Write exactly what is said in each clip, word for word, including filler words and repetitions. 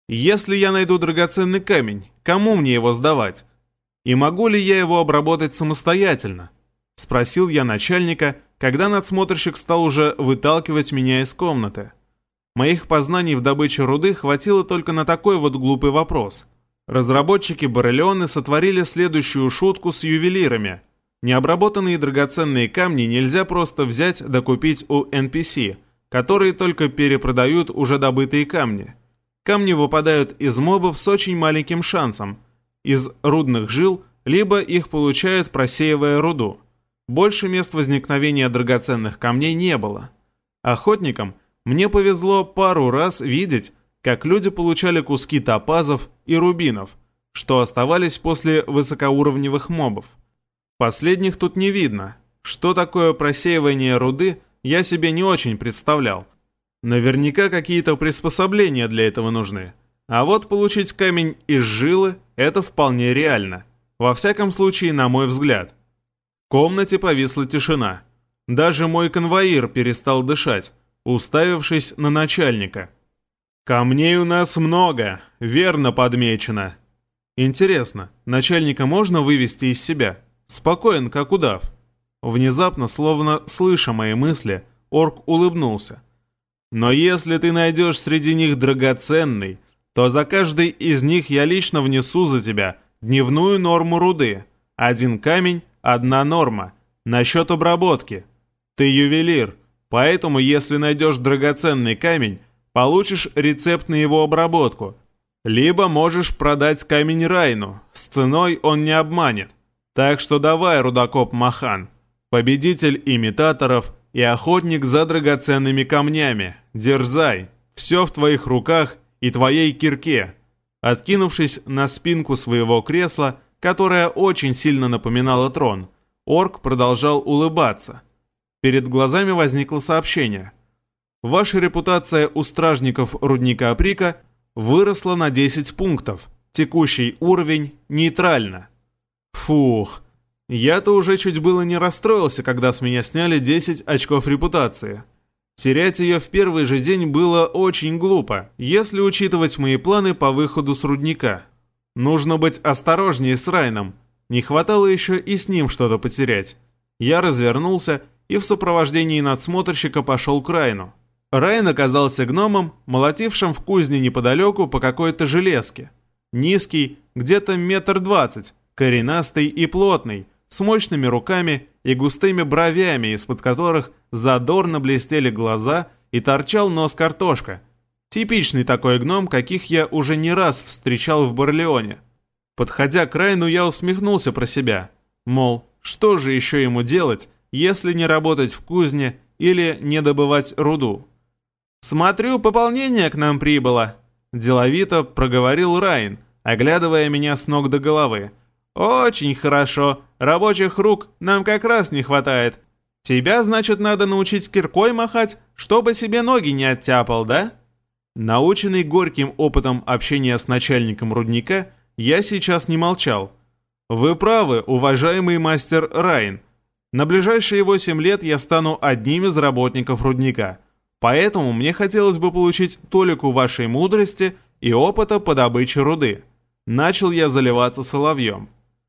Если я найду драгоценный камень, кому мне его сдавать? И могу ли я его обработать самостоятельно? Спросил я начальника, когда надсмотрщик стал уже выталкивать меня из комнаты. Моих познаний в добыче руды хватило только на такой вот глупый вопрос. Разработчики Боррелионы сотворили следующую шутку с ювелирами. Необработанные драгоценные камни нельзя просто взять да купить у эн пи си, которые только перепродают уже добытые камни. Камни выпадают из мобов с очень маленьким шансом, из рудных жил, либо их получают, просеивая руду. Больше мест возникновения драгоценных камней не было. Охотникам мне повезло пару раз видеть, как люди получали куски топазов и рубинов, что оставались после высокоуровневых мобов. Последних тут не видно. Что такое просеивание руды, я себе не очень представлял. Наверняка какие-то приспособления для этого нужны. А вот получить камень из жилы – это вполне реально. Во всяком случае, на мой взгляд. В комнате повисла тишина. Даже мой конвоир перестал дышать, уставившись на начальника. «Камней у нас много, верно подмечено». Интересно, начальника можно вывести из себя? Спокоен, как удав. Внезапно, словно слыша мои мысли, орк улыбнулся. «Но если ты найдешь среди них драгоценный, то за каждый из них я лично внесу за тебя дневную норму руды. Один камень, одна норма. Насчет обработки. Ты ювелир, поэтому если найдешь драгоценный камень, получишь рецепт на его обработку. Либо можешь продать камень Райну, с ценой он не обманет. Так что давай, рудокоп Махан, победитель имитаторов и охотник за драгоценными камнями, дерзай, все в твоих руках и твоей кирке». Откинувшись на спинку своего кресла, которое очень сильно напоминало трон, орк продолжал улыбаться. Перед глазами возникло сообщение. Ваша репутация у стражников рудника Априка выросла на десять пунктов. Текущий уровень нейтрально. Фух. Я-то уже чуть было не расстроился, когда с меня сняли десять очков репутации. Терять ее в первый же день было очень глупо, если учитывать мои планы по выходу с рудника. Нужно быть осторожнее с Райном. Не хватало еще и с ним что-то потерять. Я развернулся и в сопровождении надсмотрщика пошел к Райну. Райн оказался гномом, молотившим в кузне неподалеку по какой-то железке. Низкий, где-то метр двадцать, коренастый и плотный, с мощными руками и густыми бровями, из-под которых задорно блестели глаза и торчал нос картошка. Типичный такой гном, каких я уже не раз встречал в Боррелионе. Подходя к Райну, я усмехнулся про себя. Мол, что же еще ему делать, если не работать в кузне или не добывать руду? «Смотрю, пополнение к нам прибыло», – деловито проговорил Райн, оглядывая меня с ног до головы. «Очень хорошо. Рабочих рук нам как раз не хватает. Тебя, значит, надо научить киркой махать, чтобы себе ноги не оттяпал, да?» Наученный горьким опытом общения с начальником рудника, я сейчас не молчал. «Вы правы, уважаемый мастер Райн. На ближайшие восемь лет я стану одним из работников рудника. Поэтому мне хотелось бы получить толику вашей мудрости и опыта по добыче руды». Начал я заливаться соловьем.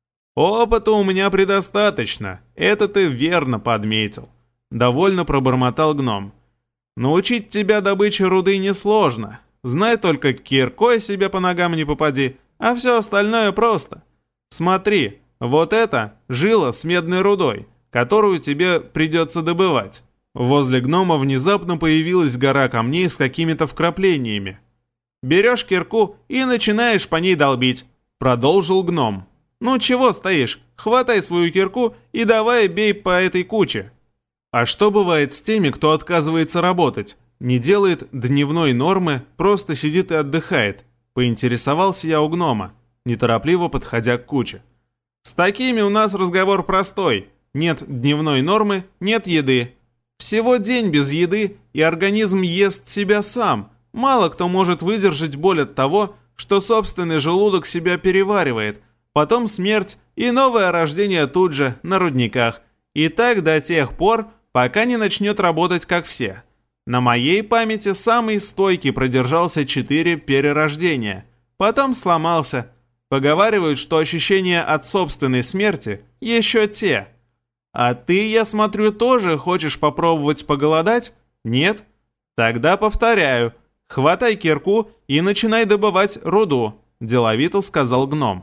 «Опыта у меня предостаточно, это ты верно подметил», — довольно пробормотал гном. «Научить тебя добыче руды несложно. Знай только, киркой себе по ногам не попади, а все остальное просто. Смотри, вот это жила с медной рудой, которую тебе придется добывать». Возле гнома внезапно появилась гора камней с какими-то вкраплениями. «Берешь кирку и начинаешь по ней долбить», — продолжил гном. «Ну чего стоишь? Хватай свою кирку и давай бей по этой куче». А что бывает с теми, кто отказывается работать, не делает дневной нормы, просто сидит и отдыхает? Поинтересовался я у гнома, неторопливо подходя к куче. «С такими у нас разговор простой. Нет дневной нормы, нет еды. Всего день без еды, и организм ест себя сам. Мало кто может выдержать боль от того, что собственный желудок себя переваривает. Потом смерть и новое рождение тут же, на рудниках. И так до тех пор, пока не начнет работать как все. На моей памяти самый стойкий продержался четыре перерождения, потом сломался. Поговаривают, что ощущения от собственной смерти еще те. А ты, я смотрю, тоже хочешь попробовать поголодать? Нет? Тогда повторяю, хватай кирку и начинай добывать руду, деловито сказал гном.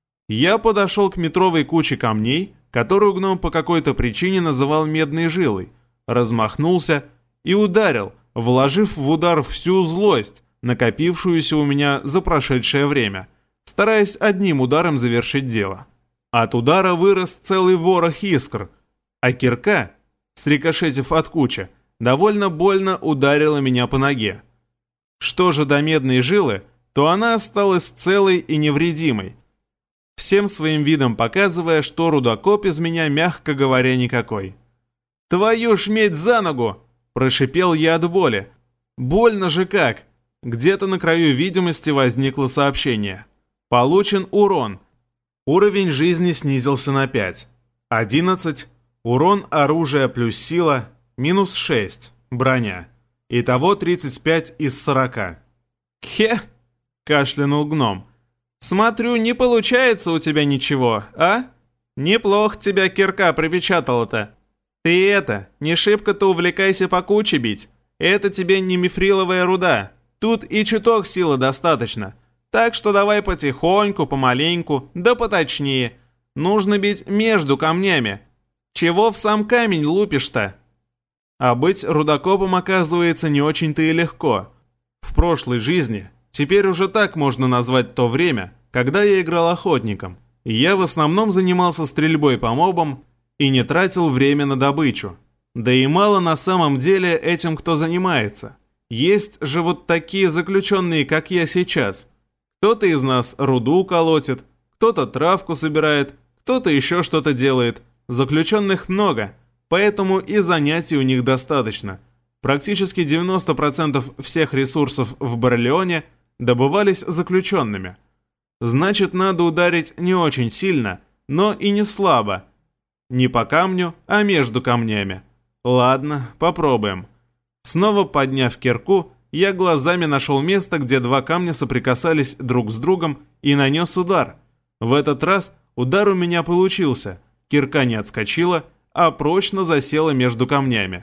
Я подошел к метровой куче камней, которую гном по какой-то причине называл медной жилой, размахнулся и ударил, вложив в удар всю злость, накопившуюся у меня за прошедшее время, стараясь одним ударом завершить дело. От удара вырос целый ворох искр, а кирка, срикошетив от кучи, довольно больно ударила меня по ноге. Что же до медной жилы, то она осталась целой и невредимой, всем своим видом показывая, что рудокоп из меня, мягко говоря, никакой. «Твою ж медь за ногу!» – прошипел я от боли. «Больно же как!» Где-то на краю видимости возникло сообщение. Получен урон. Уровень жизни снизился на пять. одиннадцать. Урон оружия плюс сила минус шесть. Броня. Итого тридцать пять из сорока. «Хе!» – кашлянул гном. «Смотрю, не получается у тебя ничего, а? Неплохо тебя кирка припечатала-то. Ты это, не шибко-то увлекайся по куче бить. Это тебе не мифриловая руда. Тут и чуток силы достаточно. Так что давай потихоньку, помаленьку, да поточнее. Нужно бить между камнями. Чего в сам камень лупишь-то?» А быть рудокопом, оказывается, не очень-то и легко. В прошлой жизни, теперь уже так можно назвать то время, когда я играл охотником, я в основном занимался стрельбой по мобам и не тратил время на добычу. Да и мало на самом деле этим кто занимается. Есть же вот такие заключенные, как я сейчас. Кто-то из нас руду колотит, кто-то травку собирает, кто-то еще что-то делает. Заключенных много, поэтому и занятий у них достаточно. Практически девяносто процентов всех ресурсов в Барлеоне добывались заключенными. Значит, надо ударить не очень сильно, но и не слабо. Не по камню, а между камнями. Ладно, попробуем. Снова подняв кирку, я глазами нашел место, где два камня соприкасались друг с другом, и нанес удар. В этот раз удар у меня получился. Кирка не отскочила, а прочно засела между камнями.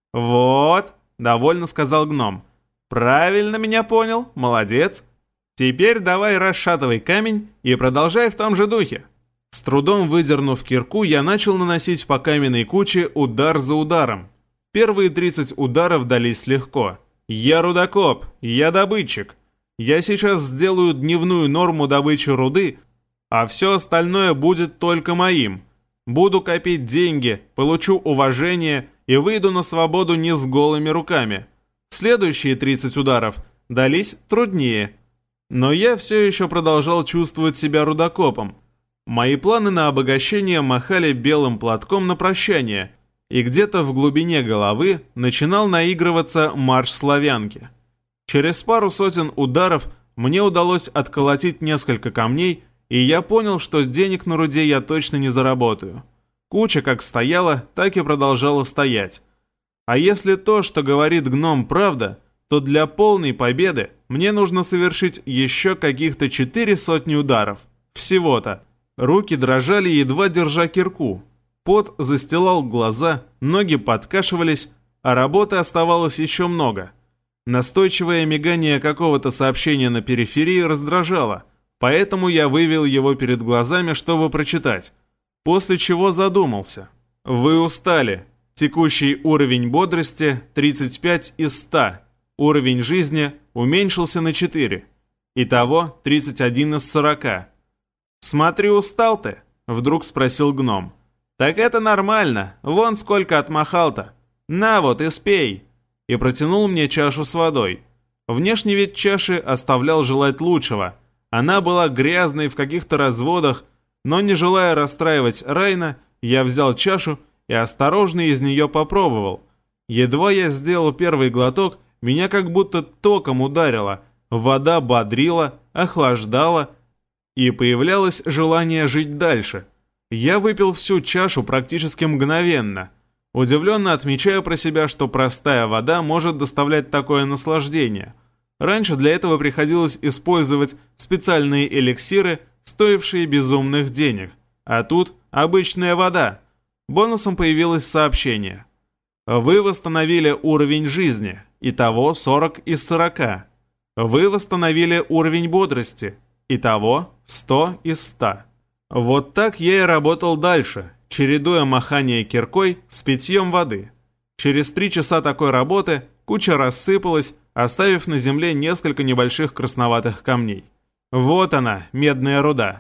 «Вот», — довольно сказал гном. «Правильно меня понял, молодец. Теперь давай расшатывай камень и продолжай в том же духе». С трудом выдернув кирку, я начал наносить по каменной куче удар за ударом. Первые тридцать ударов дались легко. Я рудокоп, я добытчик. Я сейчас сделаю дневную норму добычи руды, а все остальное будет только моим. Буду копить деньги, получу уважение и выйду на свободу не с голыми руками. Следующие тридцать ударов дались труднее. Но я все еще продолжал чувствовать себя рудокопом. Мои планы на обогащение махали белым платком на прощание, и где-то в глубине головы начинал наигрываться марш славянки. Через пару сотен ударов мне удалось отколотить несколько камней, и я понял, что денег на руде я точно не заработаю. Куча как стояла, так и продолжала стоять. А если то, что говорит гном, правда, то для полной победы мне нужно совершить еще каких-то четыре сотни ударов. Всего-то. Руки дрожали, едва держа кирку. Пот застилал глаза, ноги подкашивались, а работы оставалось еще много. Настойчивое мигание какого-то сообщения на периферии раздражало, поэтому я вывел его перед глазами, чтобы прочитать. После чего задумался. Вы устали. Текущий уровень бодрости тридцать пять из ста. Уровень жизни уменьшился на четыре. Итого тридцать один из сорока. «Смотри, устал ты?» — вдруг спросил гном. «Так это нормально. Вон сколько отмахал-то. На вот и спей!» И протянул мне чашу с водой. Внешний вид чаши оставлял желать лучшего. Она была грязной в каких-то разводах, но не желая расстраивать Райна, я взял чашу и осторожно из нее попробовал. Едва я сделал первый глоток, меня как будто током ударило. Вода бодрила, охлаждала, и появлялось желание жить дальше. Я выпил всю чашу практически мгновенно. Удивленно отмечаю про себя, что простая вода может доставлять такое наслаждение. Раньше для этого приходилось использовать специальные эликсиры, стоившие безумных денег. А тут обычная вода. Бонусом появилось сообщение. Вы восстановили уровень жизни. Итого сорок из сорока. Вы восстановили уровень бодрости. Итого сто из ста. Вот так я и работал дальше, чередуя махание киркой с питьем воды. Через три часа такой работы куча рассыпалась, оставив на земле несколько небольших красноватых камней. Вот она, медная руда.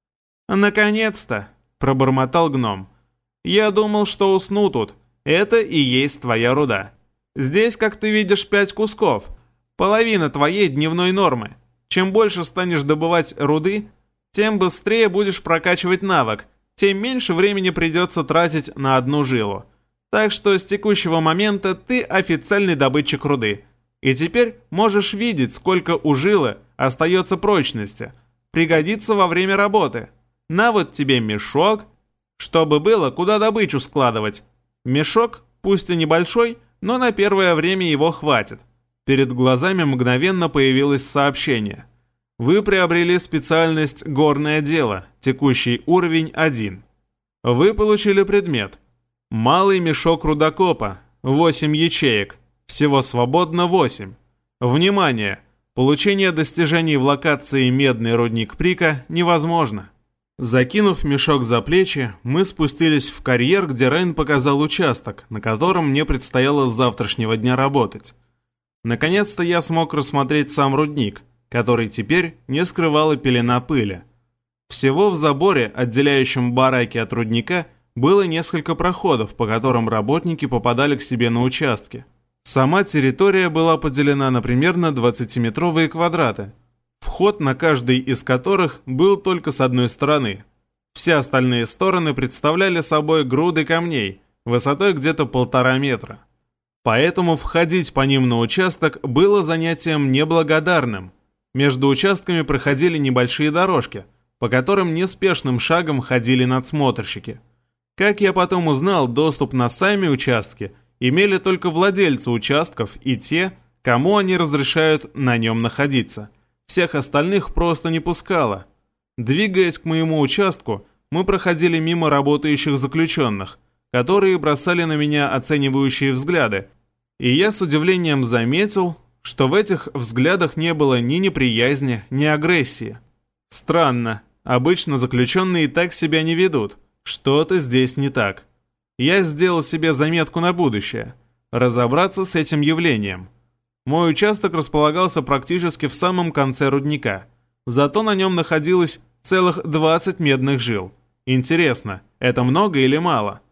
«Наконец-то!» — пробормотал гном. «Я думал, что усну тут. Это и есть твоя руда. Здесь, как ты видишь, пять кусков. Половина твоей дневной нормы. Чем больше станешь добывать руды, тем быстрее будешь прокачивать навык, тем меньше времени придется тратить на одну жилу. Так что с текущего момента ты официальный добытчик руды. И теперь можешь видеть, сколько у жилы остается прочности. Пригодится во время работы. На вот тебе мешок, чтобы было куда добычу складывать. Мешок, пусть и небольшой, но на первое время его хватит». Перед глазами мгновенно появилось сообщение. Вы приобрели специальность «Горное дело», текущий уровень один. Вы получили предмет. Малый мешок рудокопа, восемь ячеек, всего свободно восемь. Внимание! Получение достижений в локации «Медный рудник Прика» невозможно. Закинув мешок за плечи, мы спустились в карьер, где Райн показал участок, на котором мне предстояло с завтрашнего дня работать. Наконец-то я смог рассмотреть сам рудник, который теперь не скрывала пелена пыли. Всего в заборе, отделяющем бараки от рудника, было несколько проходов, по которым работники попадали к себе на участке. Сама территория была поделена на примерно двадцатиметровые квадраты, вход на каждый из которых был только с одной стороны. Все остальные стороны представляли собой груды камней, высотой где-то полтора метра. Поэтому входить по ним на участок было занятием неблагодарным. Между участками проходили небольшие дорожки, по которым неспешным шагом ходили надсмотрщики. Как я потом узнал, доступ на сами участки имели только владельцы участков и те, кому они разрешают на нем находиться. Всех остальных просто не пускало. Двигаясь к моему участку, мы проходили мимо работающих заключенных, которые бросали на меня оценивающие взгляды, и я с удивлением заметил, что в этих взглядах не было ни неприязни, ни агрессии. Странно, обычно заключенные так себя не ведут, что-то здесь не так. Я сделал себе заметку на будущее – разобраться с этим явлением. Мой участок располагался практически в самом конце рудника, зато на нем находилось целых двадцать медных жил. Интересно, это много или мало?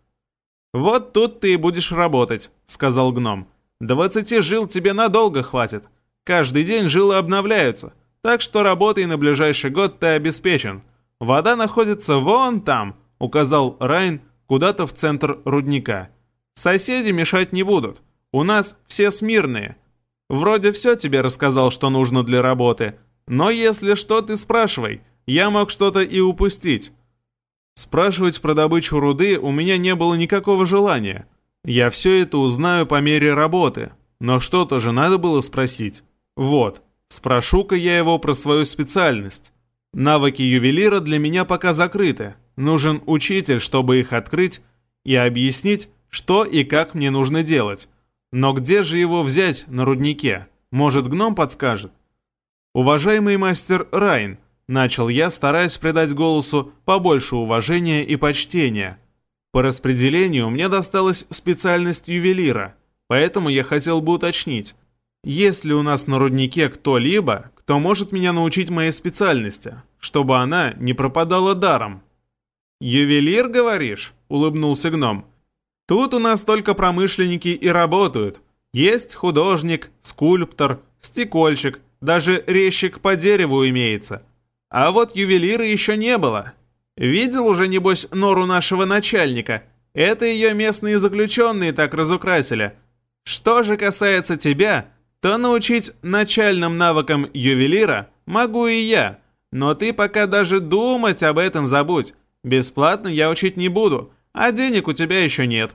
«Вот тут ты и будешь работать», — сказал гном. «Двадцати жил тебе надолго хватит. Каждый день жилы обновляются, так что работой на ближайший год ты обеспечен. Вода находится вон там», — указал Райн куда-то в центр рудника. «Соседи мешать не будут. У нас все смирные. Вроде все тебе рассказал, что нужно для работы. Но если что, ты спрашивай. Я мог что-то и упустить». Спрашивать про добычу руды у меня не было никакого желания. Я все это узнаю по мере работы. Но что-то же надо было спросить. Вот, спрошу-ка я его про свою специальность. Навыки ювелира для меня пока закрыты. Нужен учитель, чтобы их открыть и объяснить, что и как мне нужно делать. Но где же его взять на руднике? Может, гном подскажет? «Уважаемый мастер Райн», — начал я, стараясь придать голосу побольше уважения и почтения. «По распределению мне досталась специальность ювелира, поэтому я хотел бы уточнить, есть ли у нас на руднике кто-либо, кто может меня научить моей специальности, чтобы она не пропадала даром?» «Ювелир, говоришь?» — улыбнулся гном. «Тут у нас только промышленники и работают. Есть художник, скульптор, стекольщик, даже резчик по дереву имеется. А вот ювелира еще не было. Видел уже, небось, нору нашего начальника? Это ее местные заключенные так разукрасили. Что же касается тебя, то научить начальным навыкам ювелира могу и я. Но ты пока даже думать об этом забудь. Бесплатно я учить не буду, а денег у тебя еще нет.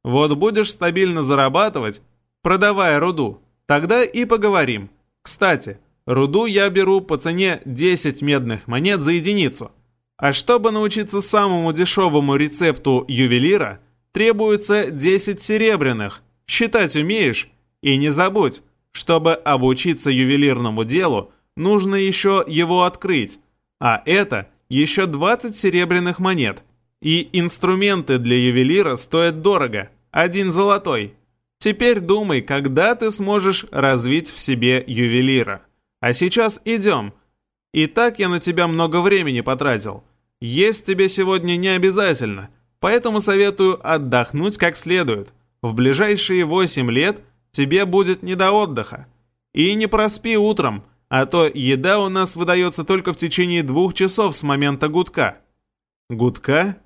Вот будешь стабильно зарабатывать, продавая руду, тогда и поговорим. Кстати, руду я беру по цене десять медных монет за единицу. А чтобы научиться самому дешевому рецепту ювелира, требуется десять серебряных. Считать умеешь? И не забудь, чтобы обучиться ювелирному делу, нужно еще его открыть. А это еще двадцать серебряных монет. И инструменты для ювелира стоят дорого, один золотой. Теперь думай, когда ты сможешь развить в себе ювелира. А сейчас идем. И так я на тебя много времени потратил. Есть тебе сегодня не обязательно, поэтому советую отдохнуть как следует. В ближайшие восемь лет тебе будет не до отдыха. И не проспи утром, а то еда у нас выдается только в течение двух часов с момента гудка». «Гудка?»